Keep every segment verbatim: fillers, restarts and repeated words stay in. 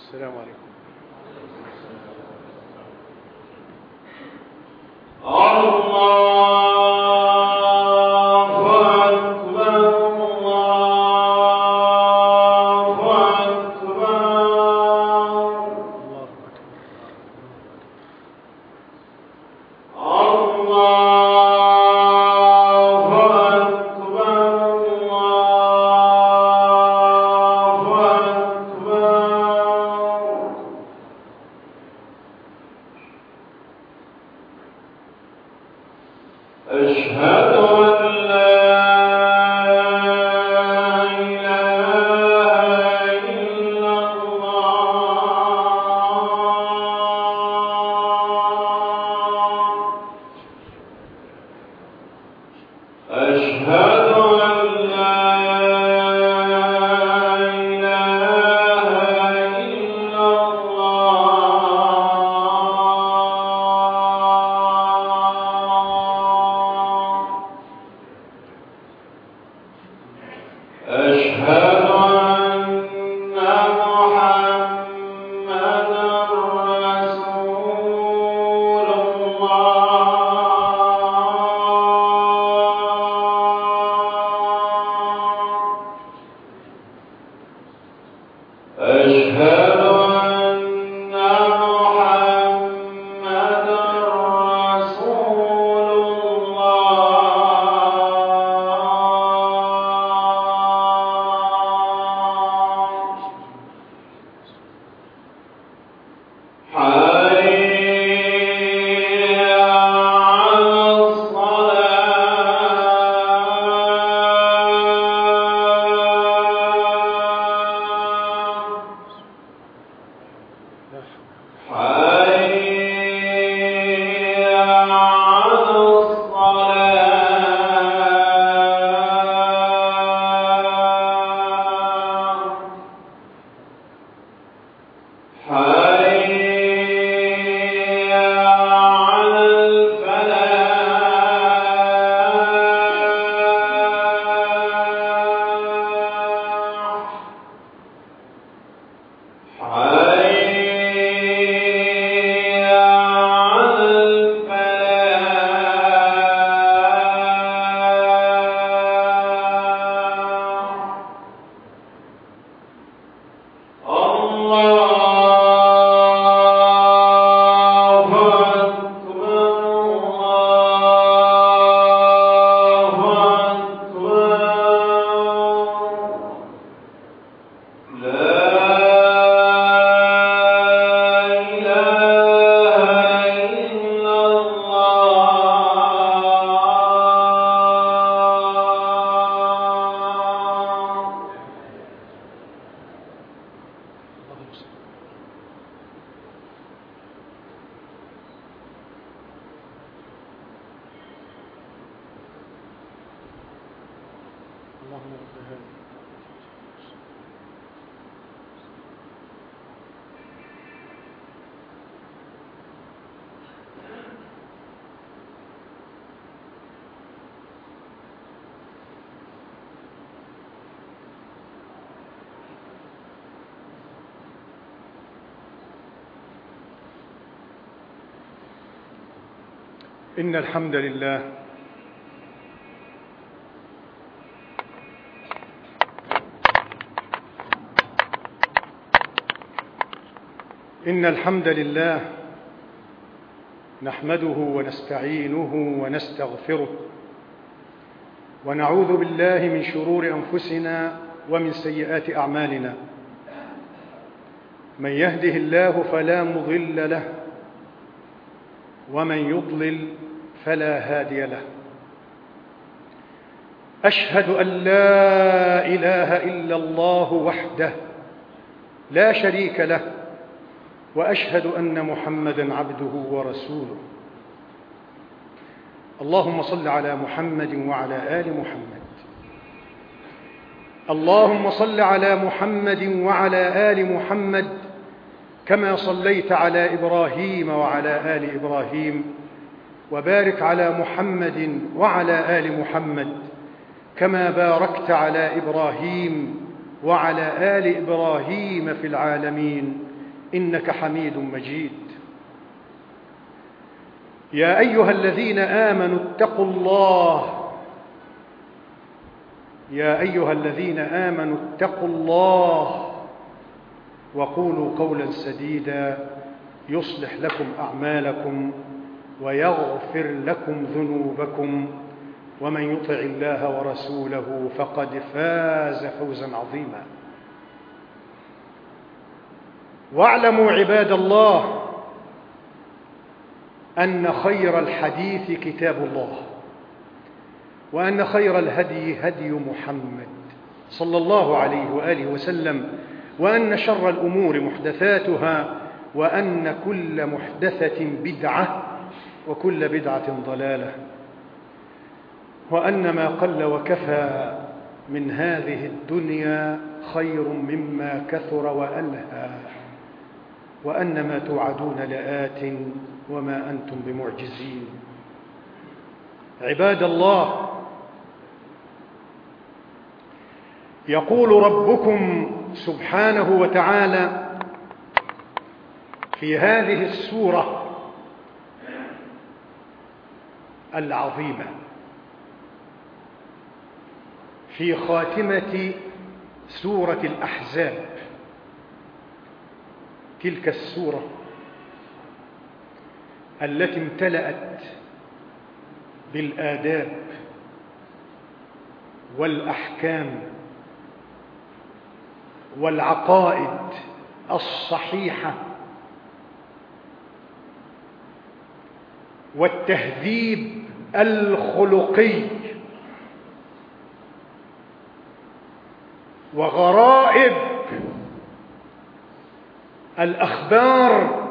السلام عليكم. إن الحمد لله إن الحمد لله نحمده ونستعينه ونستغفره ونعوذ بالله من شرور أنفسنا ومن سيئات أعمالنا. من يهده الله فلا مضل له ومن يضلل فلا هادي له. أشهد أن لا إله إلا الله وحده لا شريك له، وأشهد أن محمدًا عبده ورسوله. اللهم صل على محمد وعلى آل محمد. اللهم صل على محمد وعلى آل محمد كما صليت على إبراهيم وعلى آل إبراهيم، وبارك على محمد وعلى آل محمد كما باركت على إبراهيم وعلى آل إبراهيم في العالمين إنك حميد مجيد. يا أيها الذين آمنوا اتقوا الله يا أيها الذين آمنوا اتقوا الله وقولوا قولا سديدا يصلح لكم أعمالكم ويغفر لكم ذنوبكم ومن يطع الله ورسوله فقد فاز فوزا عظيما. واعلموا عباد الله أن خير الحديث كتاب الله، وأن خير الهدي هدي محمد صلى الله عليه وآله وسلم، وأن شر الأمور محدثاتها، وأن كل محدثة بدعة، وكل بدعة ضلالة، وأن ما قل وكفى من هذه الدنيا خير مما كثر وألهى، وأن ما توعدون لآت وما أنتم بمعجزين. عباد الله، يقول ربكم سبحانه وتعالى في هذه السورة العظيمة في خاتمة سورة الأحزاب، تلك السورة التي امتلأت بالآداب والأحكام والعقائد الصحيحة والتهذيب الخلقي وغرائب الأخبار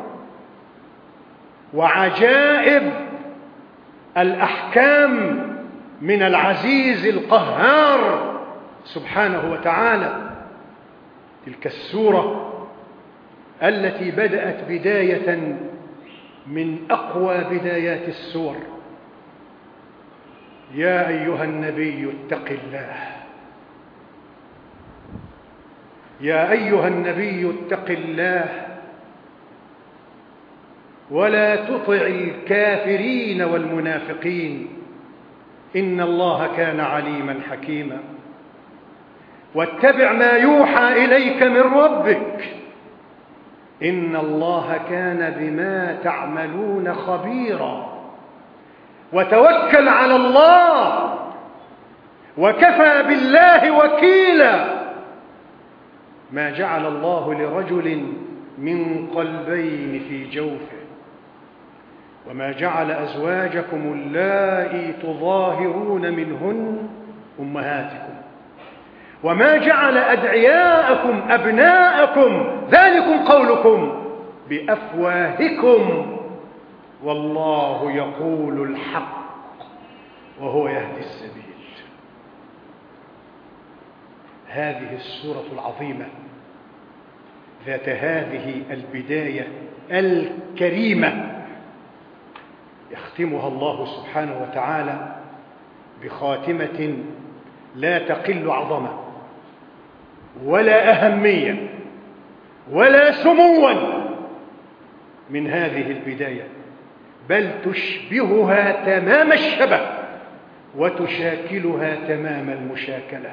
وعجائب الأحكام من العزيز القهار سبحانه وتعالى. تلك السورة التي بدأت بداية من أقوى بدايات السور: يا أيها النبي اتق الله يا أيها النبي اتق الله ولا تطع الكافرين والمنافقين إن الله كان عليما حكيما، واتبع ما يوحى إليك من ربك إن الله كان بما تعملون خبيرا، وتوكل على الله وكفى بالله وكيلا. ما جعل الله لرجل من قلبين في جوفه، وما جعل أزواجكم اللائي تظاهرون منهن أمهاتكم، وما جعل أدعياءكم أبناءكم ذلكم قولكم بأفواهكم والله يقول الحق وهو يهدي السبيل. هذه السورة العظيمة ذات هذه البداية الكريمة يختمها الله سبحانه وتعالى بخاتمة لا تقل عظمة ولا أهمية ولا سموا من هذه البداية، بل تشبهها تمام الشبه وتشاكلها تمام المشاكلة.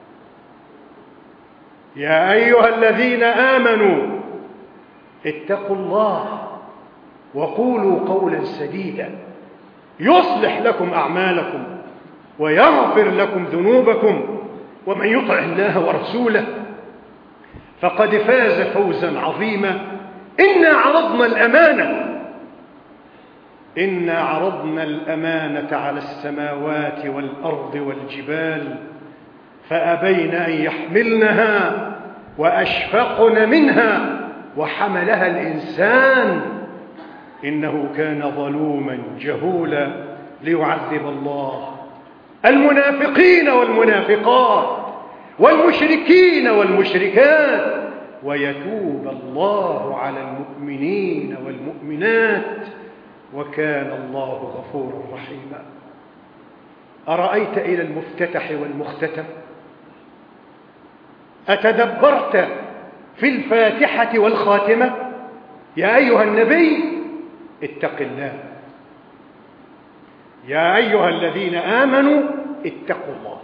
يا أيها الذين آمنوا اتقوا الله وقولوا قولا سديدا يصلح لكم أعمالكم ويغفر لكم ذنوبكم ومن يطع الله ورسوله فقد فاز فوزا عظيما. إنا عرضنا الأمانة إنا عرضنا الأمانة على السماوات والأرض والجبال فأبين أن يحملنها وأشفقن منها وحملها الإنسان إنه كان ظلوما جهولا، ليعذب الله المنافقين والمنافقات والمشركين والمشركات ويتوب الله على المؤمنين والمؤمنات وكان الله غفورا رحيما. أرأيت إلى المفتتح والمختتم؟ أتدبرت في الفاتحة والخاتمة؟ يا أيها النبي اتق الله، يا أيها الذين آمنوا اتقوا الله،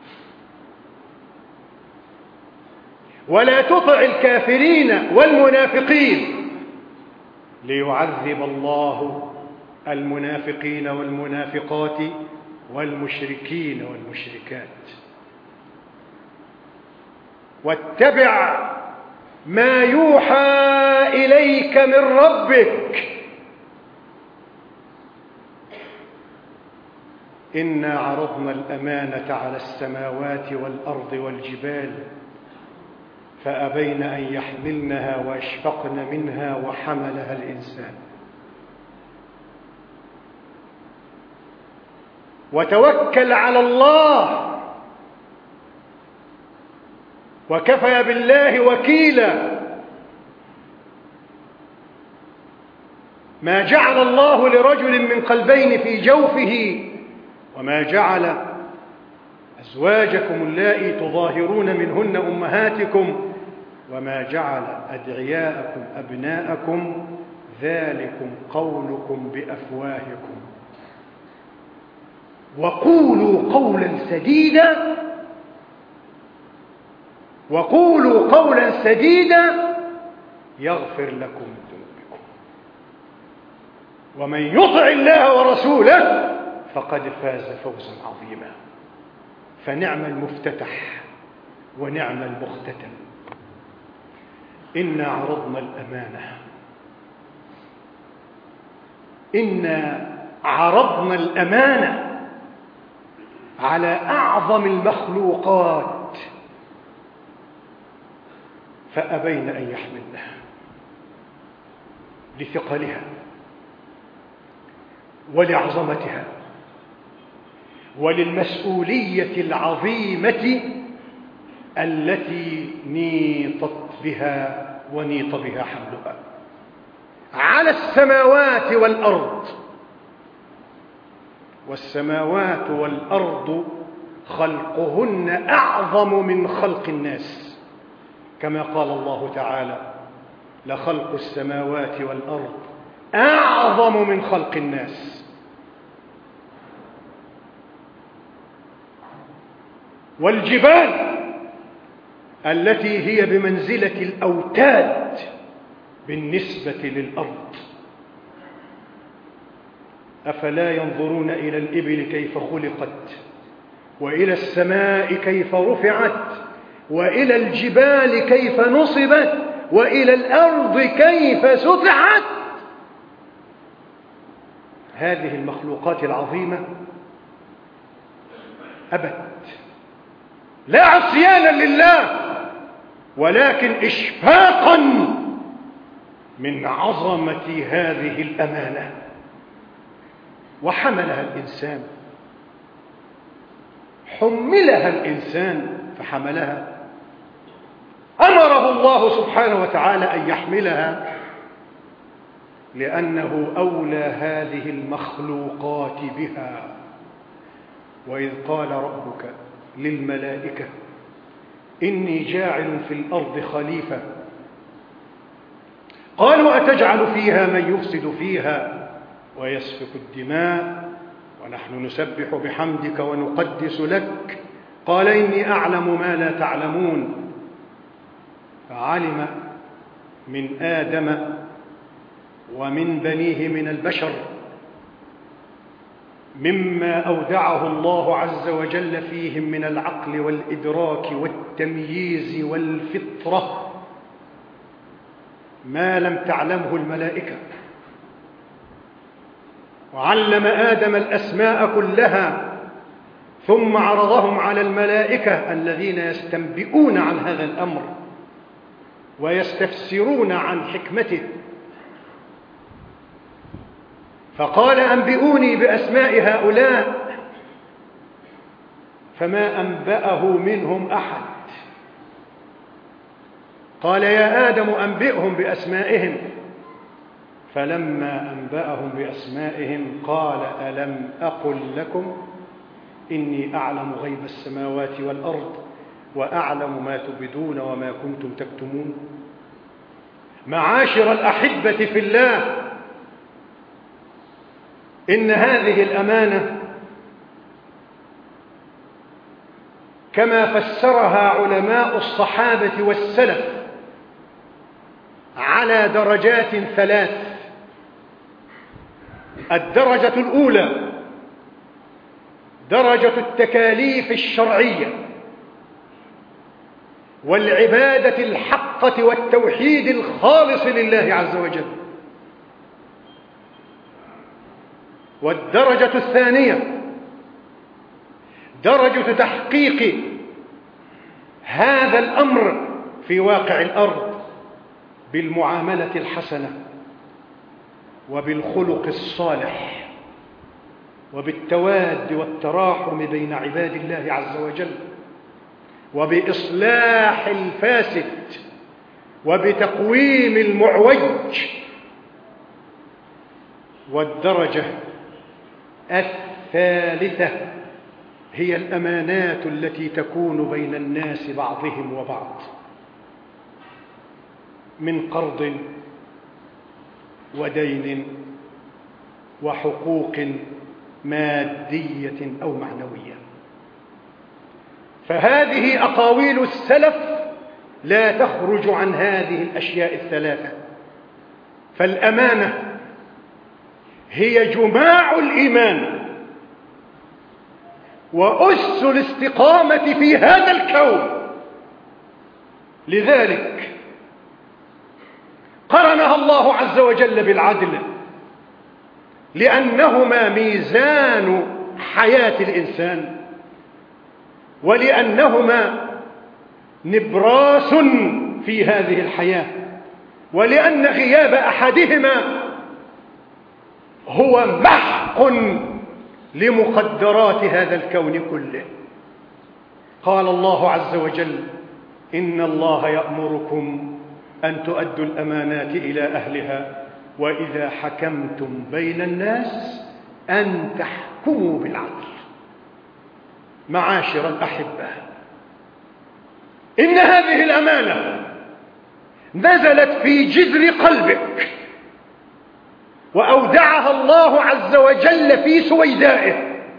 ولا تطع الكافرين والمنافقين ليعذب الله المنافقين والمنافقات والمشركين والمشركات، واتبع ما يوحى إليك من ربك إنا عرضنا الأمانة على السماوات والأرض والجبال فأبين أن يحملنها وأشفقن منها وحملها الإنسان. وتوكل على الله وكفى بالله وكيلا. ما جعل الله لرجل من قلبين في جوفه وما جعل أزواجكم اللائي تظاهرون منهن أمهاتكم وما جعل أدعياءكم أبناءكم ذلكم قولكم بأفواهكم وقولوا قولا سديدا وقولوا قولا سديدا يغفر لكم ذنوبكم ومن يطع الله ورسوله فقد فاز فوزا عظيما. فنعم المفتتح ونعم المختتم. إنا عرضنا الأمانة إنا عرضنا الأمانة على أعظم المخلوقات فأبين أن يحملنها لثقلها ولعظمتها وللمسؤولية العظيمة التي نيطت بها ونيط بها حملها على السماوات والأرض. والسماوات والأرض خلقهن أعظم من خلق الناس، كما قال الله تعالى: لخلق السماوات والأرض أعظم من خلق الناس. والجبال التي هي بمنزلة الأوتاد بالنسبة للأرض، أفلا ينظرون إلى الإبل كيف خلقت وإلى السماء كيف رفعت وإلى الجبال كيف نصبت وإلى الأرض كيف سطحت. هذه المخلوقات العظيمة أبت لا عصيانا لله ولكن إشفاقا من عظمة هذه الأمانة. وحملها الإنسان حملها الإنسان فحملها. أمره الله سبحانه وتعالى أن يحملها لأنه أولى هذه المخلوقات بها. وإذ قال ربك للملائكة إني جاعل في الأرض خليفة قالوا أتجعل فيها من يفسد فيها ويسفك الدماء ونحن نسبح بحمدك ونقدس لك قال إني أعلم ما لا تعلمون. فعلم من آدم ومن بنيه من البشر مما أودعه الله عز وجل فيهم من العقل والإدراك والتمييز والفطرة ما لم تعلمه الملائكة. وعلم آدم الأسماء كلها ثم عرضهم على الملائكة الذين يستنبئون عن هذا الأمر ويستفسرون عن حكمته. فقال أنبئوني بأسماء هؤلاء فما أنبأه منهم أحد. قال يا آدم أنبئهم بأسمائهم فلما أنبأهم بأسمائهم قال ألم أقل لكم إني أعلم غيب السماوات والأرض وأعلم ما تبدون وما كنتم تكتمون. معاشر الأحبة في الله، إن هذه الأمانة كما فسرها علماء الصحابة والسلف على درجات ثلاث. الدرجة الأولى درجة التكاليف الشرعية والعبادة الحقة والتوحيد الخالص لله عز وجل. والدرجة الثانية درجة تحقيق هذا الأمر في واقع الأرض بالمعاملة الحسنة وبالخلق الصالح وبالتواد والتراحم بين عباد الله عز وجل وبإصلاح الفاسد وبتقويم المعوج. والدرجة الثالثة هي الأمانات التي تكون بين الناس بعضهم وبعض من قرض ودين وحقوق مادية أو معنوية. فهذه أقاويل السلف لا تخرج عن هذه الأشياء الثلاثة. فالأمانة هي جماع الإيمان وأس الاستقامة في هذا الكون. لذلك قرنها الله عز وجل بالعدل، لأنهما ميزان حياة الإنسان، ولأنهما نبراس في هذه الحياة، ولأن غياب أحدهما هو محق لمقدرات هذا الكون كله. قال الله عز وجل: إن الله يأمركم أن تؤدوا الأمانات إلى أهلها وإذا حكمتم بين الناس أن تحكموا بالعدل. معاشر الأحبة، إن هذه الأمانة نزلت في جذر قلبك وأودعها الله عز وجل في سويدائه،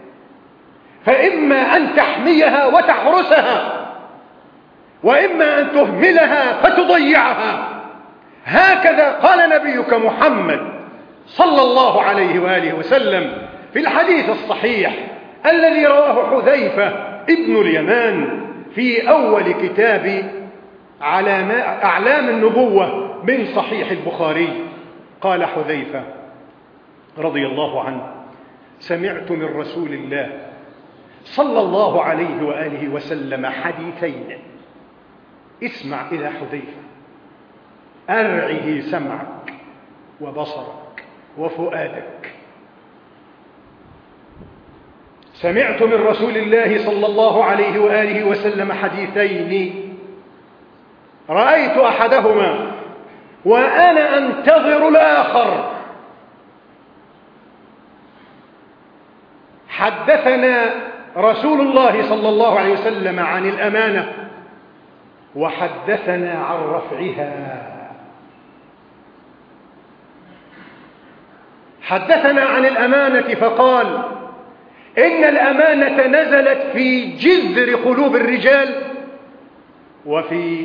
فإما أن تحميها وتحرسها، وإما أن تهملها فتضيعها. هكذا قال نبيك محمد صلى الله عليه وآله وسلم في الحديث الصحيح الذي رواه حذيفة ابن اليمان في أول كتاب أعلام النبوة من صحيح البخاري. قال حذيفة رضي الله عنه: سمعت من رسول الله صلى الله عليه وآله وسلم حديثين. اسمع إلى حذيفة، أرعه سمعك وبصرك وفؤادك. سمعت من رسول الله صلى الله عليه وآله وسلم حديثين، رأيت أحدهما وأنا أنتظر الآخر. حدثنا رسول الله صلى الله عليه وسلم عن الأمانة وحدثنا عن رفعها. حدثنا عن الأمانة فقال: إن الأمانة نزلت في جذر قلوب الرجال، وفي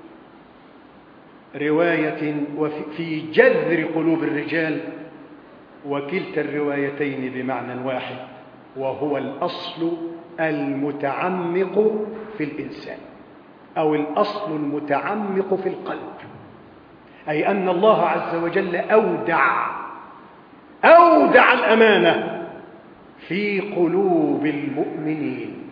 رواية وفي جذر قلوب الرجال، وكلتا الروايتين بمعنى واحد، وهو الأصل المتعمق في الإنسان، أو الأصل المتعمق في القلب، أي أن الله عز وجل أودع أودع الأمانة في قلوب المؤمنين.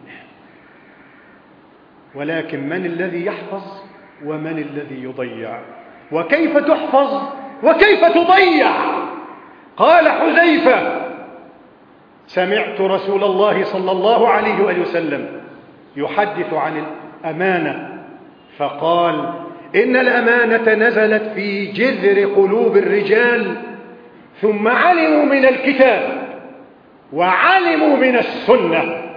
ولكن من الذي يحفظ ومن الذي يضيع؟ وكيف تحفظ وكيف تضيع؟ قال حذيفة: سمعت رسول الله صلى الله عليه وآله وسلم يحدث عن الأمانة فقال: إن الأمانة نزلت في جذر قلوب الرجال، ثم علموا من الكتاب وعلموا من السنة.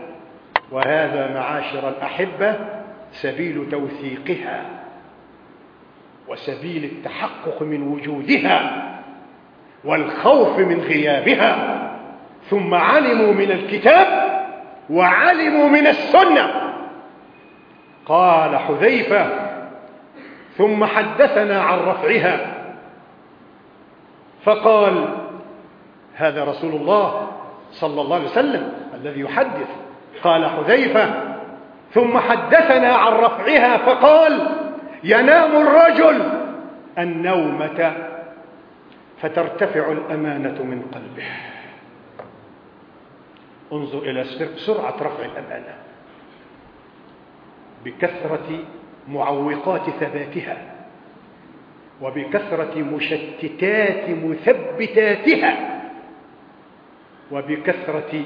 وهذا معاشر الأحبة سبيل توثيقها. وسبيل التحقق من وجودها والخوف من غيابها، ثم علموا من الكتاب وعلموا من السنة. قال حذيفة: ثم حدثنا عن رفعها، فقال: هذا رسول الله صلى الله عليه وسلم الذي يحدث. قال حذيفة: ثم حدثنا عن رفعها، فقال: ينام الرجل النومة فترتفع الأمانة من قلبه. انظر إلى سرعة رفع الأمانة بكثرة معوقات ثباتها، وبكثرة مشتتات مثبتاتها، وبكثرة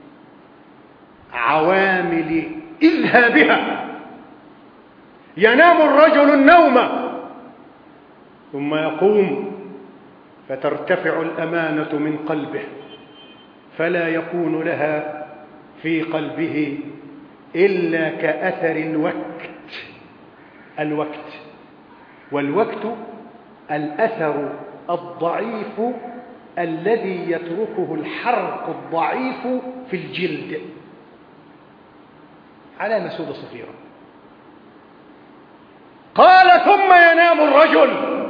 عوامل إذهابها. ينام الرجل النوم ثم يقوم فترتفع الأمانة من قلبه، فلا يكون لها في قلبه إلا كأثر الوقت. الوقت والوقت الأثر الضعيف الذي يتركه الحرق الضعيف في الجلد علامة سودة صغيرة. قال: ثم ينام الرجل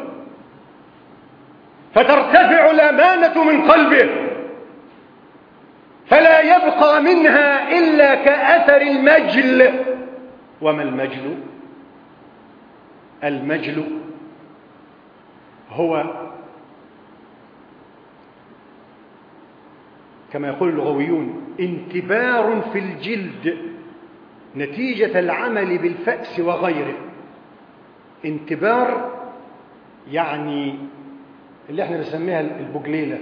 فترتفع الأمانة من قلبه، فلا يبقى منها إلا كأثر المجل. وما المجل؟ المجل هو كما يقول اللغويون انتبار في الجلد نتيجة العمل بالفأس وغيره. انتبار يعني اللي احنا بنسميها البجليلة.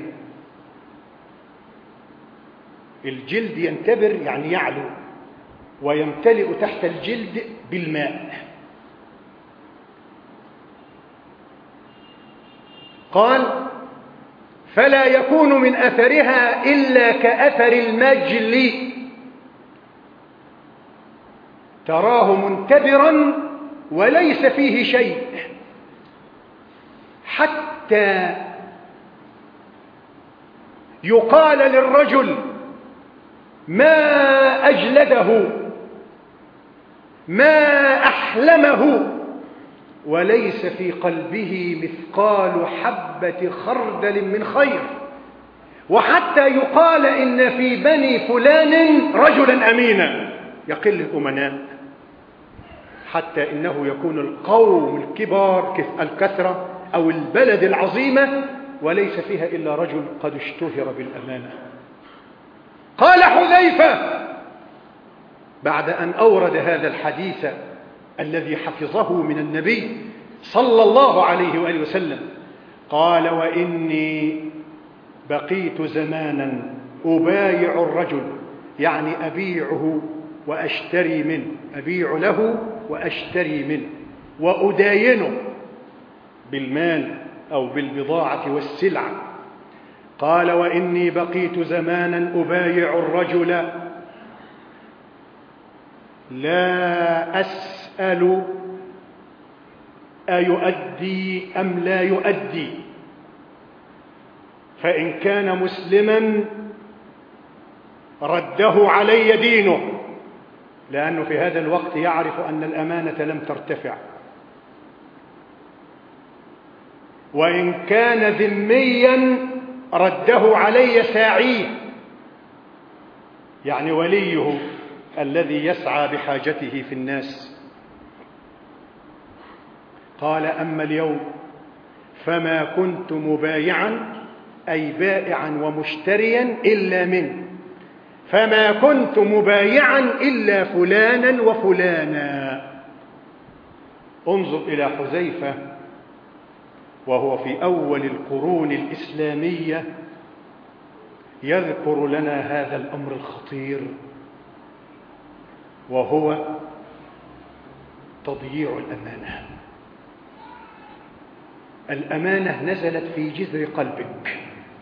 الجلد ينتبر يعني يعلو ويمتلئ تحت الجلد بالماء. قال: فلا يكون من أثرها إلا كأثر المجل، تراه منتبرا وليس فيه شيء، حتى يقال للرجل: ما أجلده، ما أحلمه، وليس في قلبه مثقال حبة خردل من خير. وحتى يقال إن في بني فلان رجلا أمينا، يقل الأمناء، حتى إنه يكون القوم الكبار الكثرة أو البلد العظيمة وليس فيها إلا رجل قد اشتهر بالأمانة. قال حذيفة بعد أن أورد هذا الحديث الذي حفظه من النبي صلى الله عليه وآله وسلم، قال: وإني بقيت زمانا أبايع الرجل، يعني أبيعه وأشتري منه، أبيع له وأشتري منه وأداينه بالمال أو بالبضاعة والسلعة. قال: وإني بقيت زمانا أبايع الرجل لا أسأل أيؤدي أم لا يؤدي، فإن كان مسلما رده علي دينه، لأنه في هذا الوقت يعرف أن الأمانة لم ترتفع. وإن كان ذميا رده علي ساعيه، يعني وليه الذي يسعى بحاجته في الناس. قال: أما اليوم فما كنت مبايعا أي بائعا ومشتريا إلا منه، فما كنت مبايعا إلا فلانا وفلانا. انظر إلى حذيفة وهو في أول القرون الإسلامية يذكر لنا هذا الأمر الخطير، وهو تضييع الأمانة. الأمانة نزلت في جذر قلبك،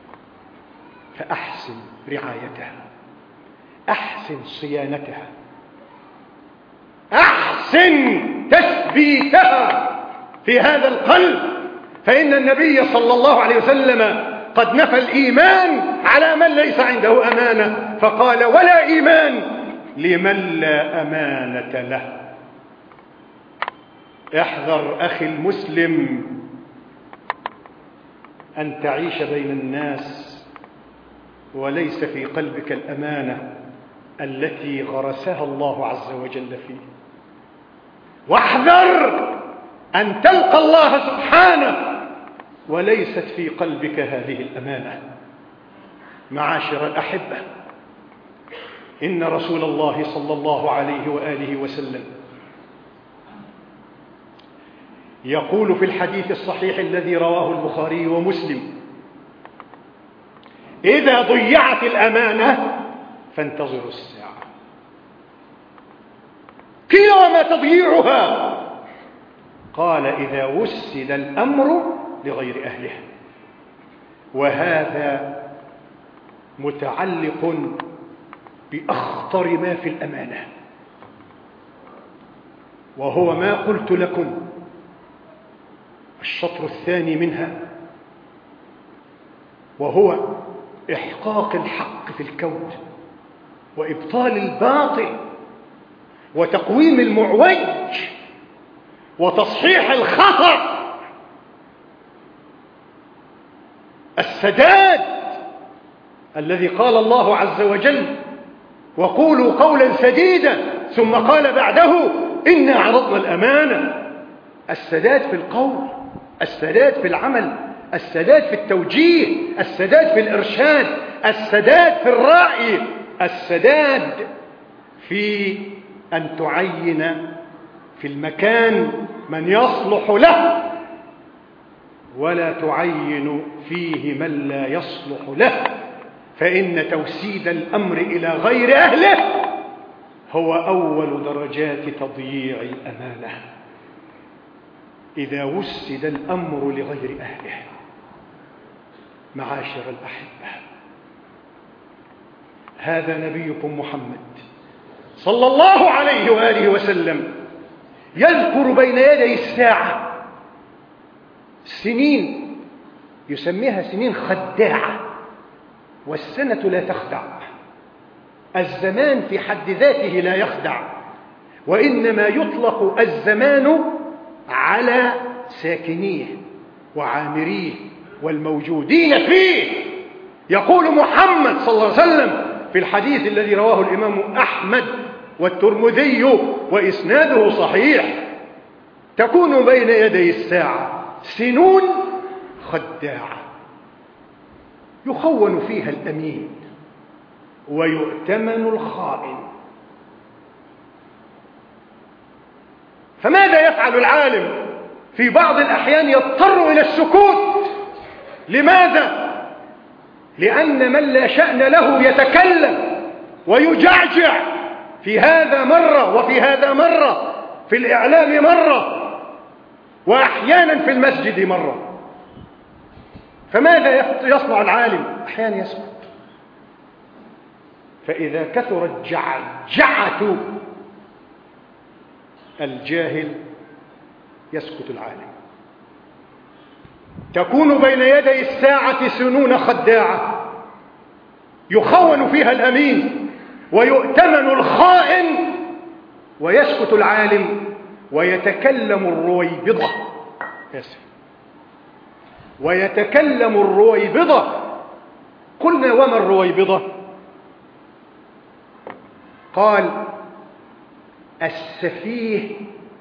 فأحسن رعايتها، أحسن صيانتها، أحسن تثبيتها في هذا القلب، فإن النبي صلى الله عليه وسلم قد نفى الإيمان على من ليس عنده أمانة، فقال: ولا إيمان لمن لا أمانة له. احذر أخي المسلم أن تعيش بين الناس وليس في قلبك الأمانة التي غرسها الله عز وجل فيه. واحذر أن تلقى الله سبحانه وليست في قلبك هذه الأمانة. معاشر الأحبة، إن رسول الله صلى الله عليه وآله وسلم يقول في الحديث الصحيح الذي رواه البخاري ومسلم: إذا ضيعت الأمانة فانتظروا الساعة. قيل: وما تضييعها؟ قال: إذا وسد الأمر لغير أهله. وهذا متعلق بأخطر ما في الأمانة، وهو ما قلت لكم الشطر الثاني منها، وهو إحقاق الحق في الكون وإبطال الباطل وتقويم المعوج وتصحيح الخطأ. السداد الذي قال الله عز وجل: وقولوا قولا سديدا، ثم قال بعده: إنا عرضنا الأمانة. السداد في القول، السداد في العمل، السداد في التوجيه، السداد في الإرشاد، السداد في الرأي، السداد في أن تعين في المكان من يصلح له ولا تعين فيه من لا يصلح له، فإن توسيد الأمر إلى غير أهله هو أول درجات تضييع الأمانة. إذا وسد الأمر لغير أهله. معاشر الأحبة، هذا نبيكم محمد صلى الله عليه وآله وسلم يذكر بين يدي الساعة سنين يسميها سنين خداعة، والسنة لا تخدع. الزمان في حد ذاته لا يخدع، وإنما يطلق الزمان على ساكنيه وعامريه والموجودين فيه. يقول محمد صلى الله عليه وسلم في الحديث الذي رواه الإمام أحمد والترمذي وإسناده صحيح: تكون بين يدي الساعة سنون خداعة يخون فيها الأمين ويؤتمن الخائن. فماذا يفعل العالم؟ في بعض الأحيان يضطر إلى السكوت. لماذا؟ لأن من لا شأن له يتكلم ويجعجع، في هذا مرة وفي هذا مرة، في الإعلام مرة، وأحيانا في المسجد مرة. فماذا يصنع العالم؟ أحيانا يسكت. فإذا كثرت جعجعة الجاهل يسكت العالم. تكون بين يدي الساعة سنون خداعة يخون فيها الأمين ويؤتمن الخائن، ويسكت العالم ويتكلم الرويبضة. ويتكلم الرويبضة. قلنا: وما الرويبضة؟ قال: السفيه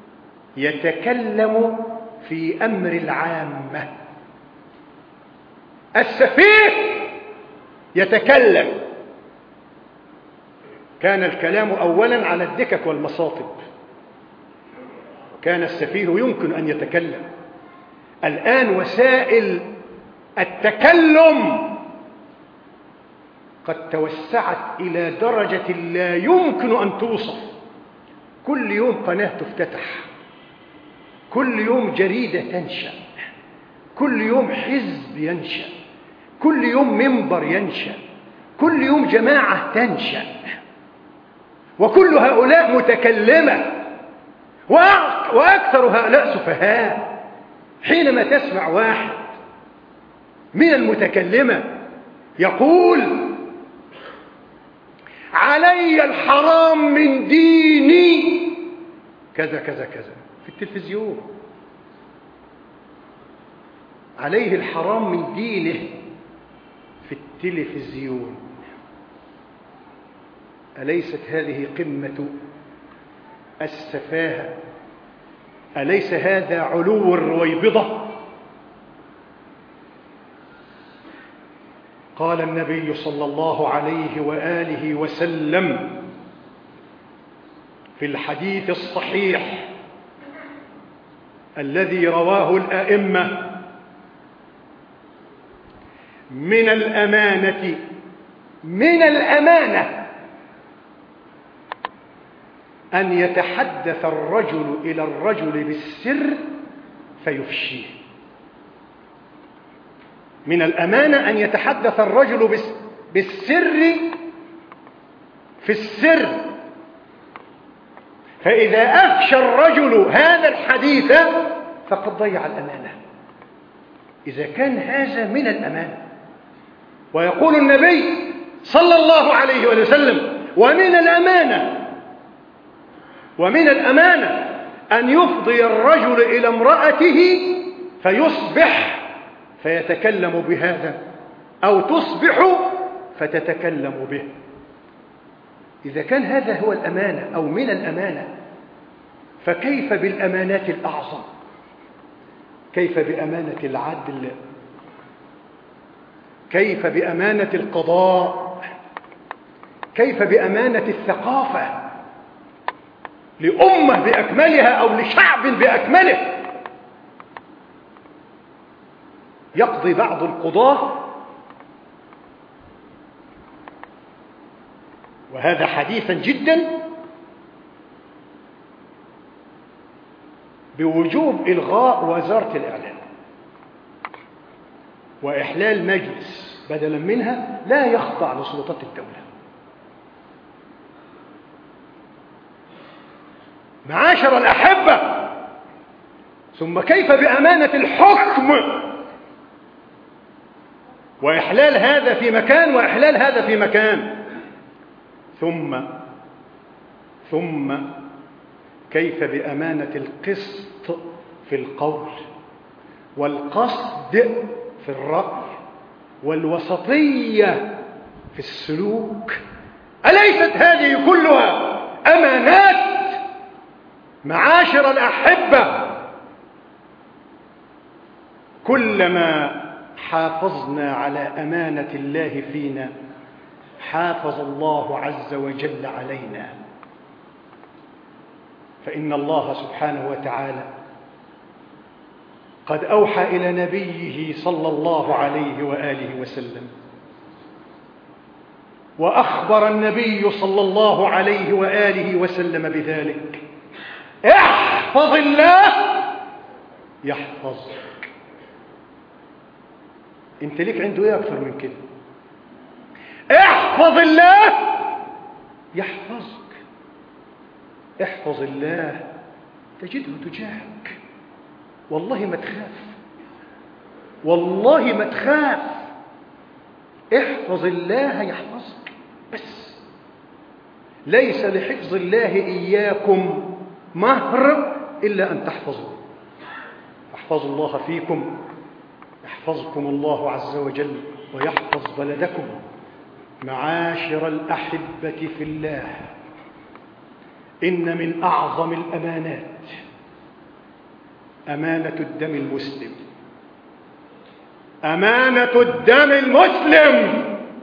يتكلم في أمر العامة. السفيه يتكلم. كان الكلام أولا على الدكك والمصاطب، كان السفيه يمكن أن يتكلم. الآن وسائل التكلم قد توسعت إلى درجة لا يمكن أن توصف. كل يوم قناة تفتتح، كل يوم جريدة تنشأ، كل يوم حزب ينشأ، كل يوم منبر ينشأ، كل يوم جماعة تنشأ، وكل هؤلاء متكلمة، وأكثر هؤلاء سفهاء حينما تسمع واحد من المتكلمة يقول علي الحرام من ديني كذا كذا كذا في التلفزيون، عليه الحرام من دينه في التلفزيون، أليست هذه قمة السفاهة؟ أليس هذا علو الرويبضة؟ قال النبي صلى الله عليه وآله وسلم في الحديث الصحيح الذي رواه الأئمة: من الأمانة من الأمانة أن يتحدث الرجل إلى الرجل بالسر فيفشيه. من الأمانة أن يتحدث الرجل بالسر في السر، فإذا أفشى الرجل هذا الحديث فقد ضيع الأمانة، إذا كان هذا من الأمانة. ويقول النبي صلى الله عليه وسلم: ومن الأمانة ومن الأمانة أن يفضي الرجل إلى امرأته فيصبح فيتكلم بهذا، أو تصبح فتتكلم به. إذا كان هذا هو الأمانة أو من الأمانة، فكيف بالأمانات الأعظم؟ كيف بأمانة العدل؟ كيف بأمانة القضاء؟ كيف بأمانة الثقافة لأمة بأكملها أو لشعب بأكمله؟ يقضي بعض القضاة، وهذا حديثا جدا، بوجوب إلغاء وزارة الإعلام وإحلال مجلس بدلا منها لا يخضع لسلطات الدولة. معاشر الأحبة، ثم كيف بأمانة الحكم وإحلال هذا في مكان وإحلال هذا في مكان؟ ثم ثم كيف بأمانة القسط في القول والقصد في الرأي والوسطية في السلوك؟ أليست هذه كلها أمانات؟ معاشر الأحبة، كلما حافظنا على أمانة الله فينا حافظ الله عز وجل علينا. فإن الله سبحانه وتعالى قد أوحى إلى نبيه صلى الله عليه وآله وسلم، وأخبر النبي صلى الله عليه وآله وسلم بذلك: احفظ الله يحفظك. انت ليك عنده ايه اكثر من كده؟ احفظ الله يحفظك. احفظ الله تجده تجاهك. والله ما تخاف، والله ما تخاف. احفظ الله يحفظك. بس ليس لحفظ الله إياكم مهر إلا أن تحفظوا. احفظوا الله فيكم يحفظكم الله عز وجل ويحفظ بلدكم. معاشر الأحبة في الله، إن من أعظم الأمانات أمانة الدم المسلم. أمانة الدم المسلم.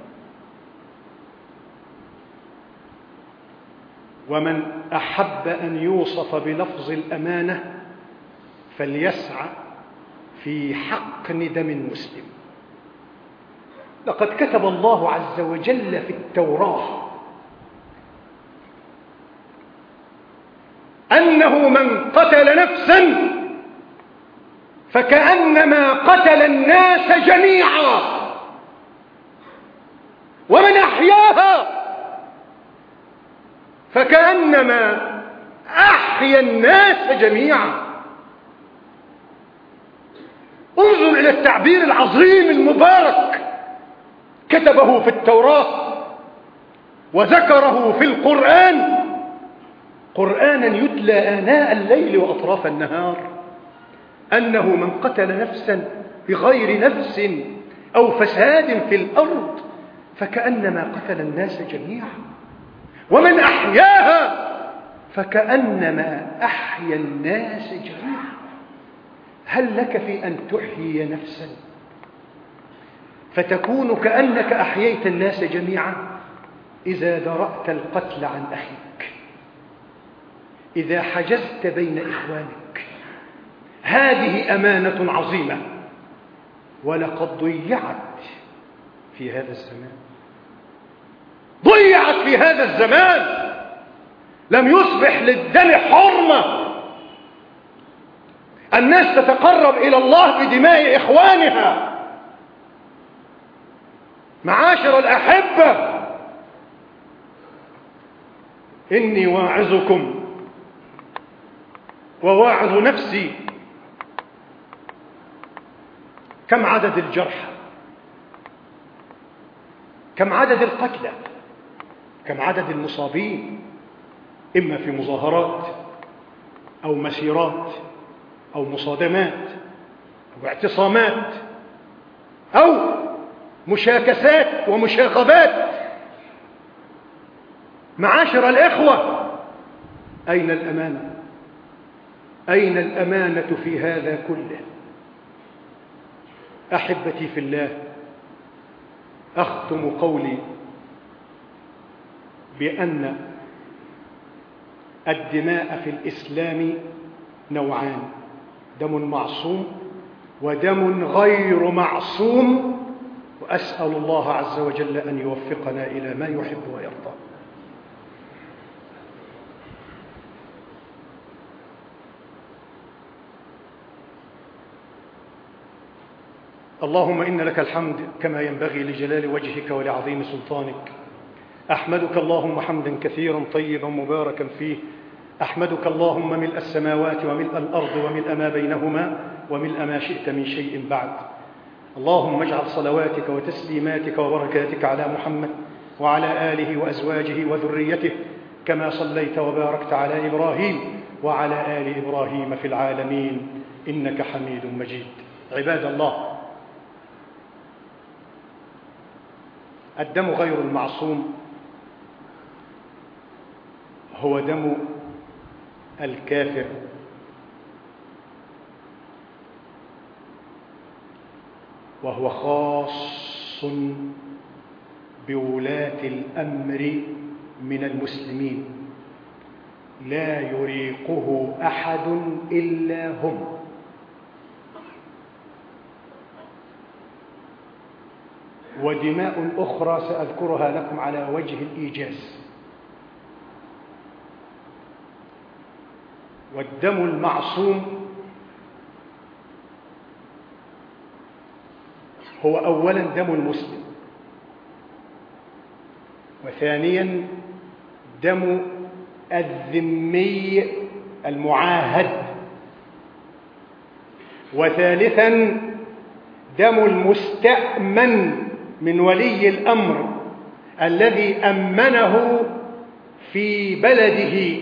ومن أحب أن يوصف بلفظ الأمانة فليسعى في حقن دم مسلم. لقد كتب الله عز وجل في التوراة أنه من قتل نفسا فكأنما قتل الناس جميعا، ومن أحياها فكأنما أحيا الناس جميعا. انظر إلى التعبير العظيم المبارك كتبه في التوراة وذكره في القرآن قرآنا يتلى آناء الليل وأطراف النهار، أنه من قتل نفسا بغير نفس أو فساد في الأرض فكأنما قتل الناس جميعا، ومن أحياها فكأنما أحيا الناس جميعا. هل لك في أن تحيي نفسا فتكون كأنك أحييت الناس جميعا؟ إذا درأت القتل عن أخيك، إذا حجزت بين إخوانك، هذه أمانة عظيمة، ولقد ضيعت في هذا الزمان، ضيعت في هذا الزمان. لم يصبح للدم حرمة، الناس تتقرب إلى الله بدماء إخوانها. معاشر الأحبة، إني واعظكم وواعظ نفسي. كم عدد الجرحى؟ كم عدد القتلى؟ كم عدد المصابين، إما في مظاهرات أو مسيرات أو مصادمات أو اعتصامات أو مشاكسات ومشاغبات. معاشر الإخوة، أين الأمانة؟ أين الأمانة في هذا كله؟ أحبتي في الله، أختم قولي بأن الدماء في الإسلام نوعان: دم معصوم ودم غير معصوم، وأسأل الله عز وجل أن يوفقنا إلى ما يحب ويرضى. اللهم إن لك الحمد كما ينبغي لجلال وجهك ولعظيم سلطانك. أحمدك اللهم حمدا كثيرا طيبا مباركا فيه. أحمدك اللهم ملء السماوات وملء الأرض وملء ما بينهما وملء ما شئت من شيء بعد. اللهم اجعل صلواتك وتسليماتك وبركاتك على محمد وعلى آله وأزواجه وذريته كما صليت وباركت على إبراهيم وعلى آل إبراهيم في العالمين إنك حميد مجيد. عباد الله، الدم غير المعصوم هو دم الكافر، وهو خاص بولاة الأمر من المسلمين، لا يريقه أحد إلا هم. ودماء أخرى سأذكرها لكم على وجه الإيجاز. والدم المعصوم هو أولا دم المسلم، وثانيا دم الذمي المعاهد، وثالثا دم المستأمن من ولي الأمر الذي أمنه في بلده،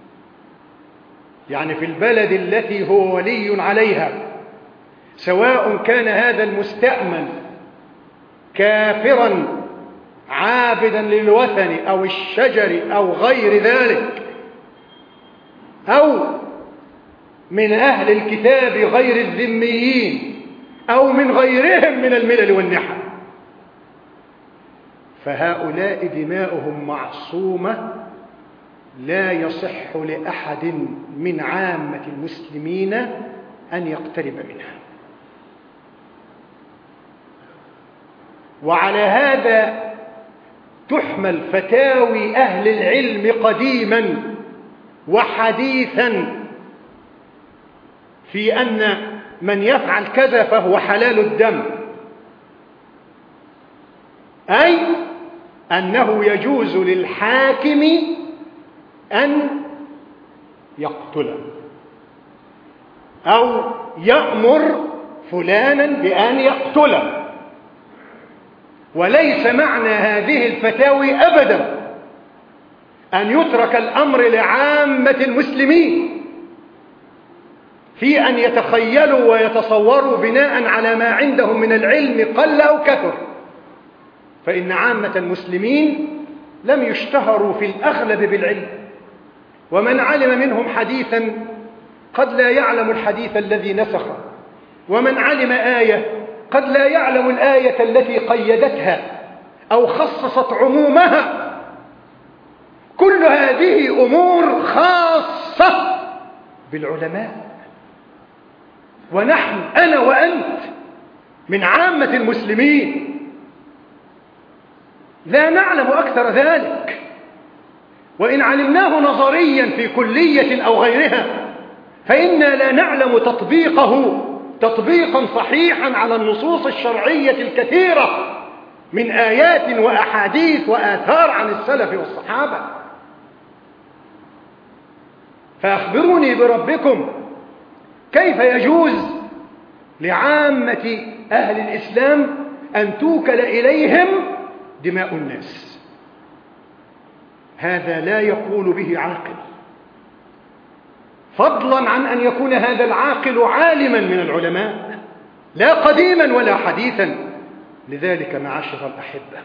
يعني في البلد التي هو ولي عليها، سواء كان هذا المستأمن كافرا عابدا للوثن أو الشجر أو غير ذلك، أو من أهل الكتاب غير الذميين، أو من غيرهم من الملل والنحل، فهؤلاء دماؤهم معصومة، لا يصح لأحد من عامة المسلمين أن يقترب منها. وعلى هذا تحمل فتاوي أهل العلم قديما وحديثا في أن من يفعل كذا فهو حلال الدم، أي أنه يجوز للحاكم أن يقتله أو يأمر فلانا بأن يقتله. وليس معنى هذه الفتاوي أبدا أن يترك الأمر لعامة المسلمين في أن يتخيلوا ويتصوروا بناء على ما عندهم من العلم قل أو كثر، فإن عامة المسلمين لم يشتهروا في الأغلب بالعلم، ومن علم منهم حديثا قد لا يعلم الحديث الذي نسخه، ومن علم آية قد لا يعلم الآية التي قيدتها أو خصصت عمومها. كل هذه أمور خاصة بالعلماء، ونحن أنا وأنت من عامة المسلمين لا نعلم أكثر ذلك، وإن علمناه نظريا في كلية أو غيرها فإنا لا نعلم تطبيقه تطبيقا صحيحا على النصوص الشرعية الكثيرة من آيات وأحاديث وآثار عن السلف والصحابة. فأخبروني بربكم، كيف يجوز لعامة أهل الإسلام أن توكل إليهم دماء الناس؟ هذا لا يقول به عاقل، فضلا عن أن يكون هذا العاقل عالما من العلماء لا قديما ولا حديثا. لذلك معاشر الأحبة،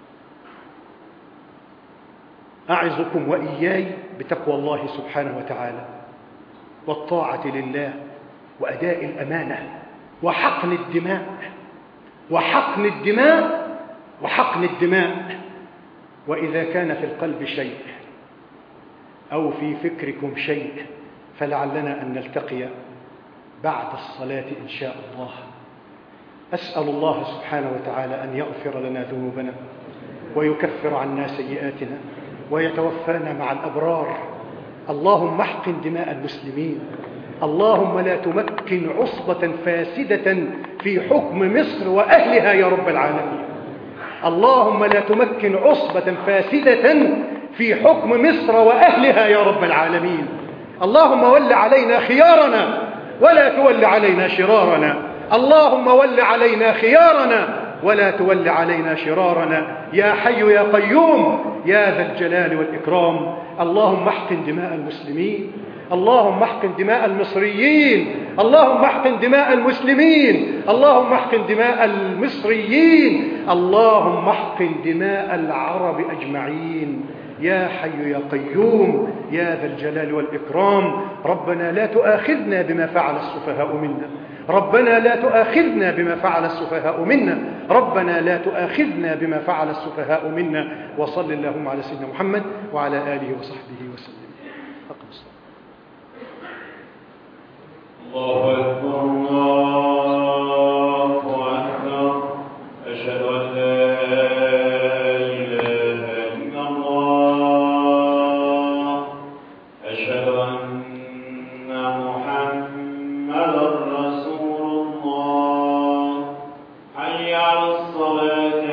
أعظكم وإياي بتقوى الله سبحانه وتعالى والطاعة لله وأداء الأمانة وحقن الدماء وحقن الدماء وحقن الدماء. وإذا كان في القلب شيء أو في فكركم شيء فلعلنا أن نلتقي بعد الصلاة إن شاء الله. أسأل الله سبحانه وتعالى أن يغفر لنا ذنوبنا ويكفر عنا سيئاتنا ويتوفانا مع الأبرار. اللهم احقن دماء المسلمين، اللهم لا تمكن عصبة فاسدة في حكم مصر وأهلها يا رب العالمين. اللهم لا تمكن عصبة فاسدة في حكم مصر وأهلها يا رب العالمين. اللهم ول علينا خيارنا ولا تول علينا شرارنا. اللهم ول علينا خيارنا ولا تول علينا شرارنا يا حي يا قيوم يا ذا الجلال والإكرام. اللهم احقن دماء المسلمين، اللهم احقن دماء المصريين، اللهم احقن دماء المسلمين، اللهم احقن دماء المصريين، اللهم احقن دماء العرب أجمعين يا حي يا قيوم يا ذا الجلال والإكرام. ربنا لا تؤاخذنا بما فعل السفهاء منا، ربنا لا تؤاخذنا بما فعل السفهاء منا، ربنا لا تؤاخذنا بما فعل السفهاء منا. وصل اللهم على سيدنا محمد وعلى آله وصحبه وسلم. أقم الصلاة. الله أكبر الله أكبر، أشهد أن لا إله إلا الله، أشهد أن محمدا رسول الله. حي على الصلاة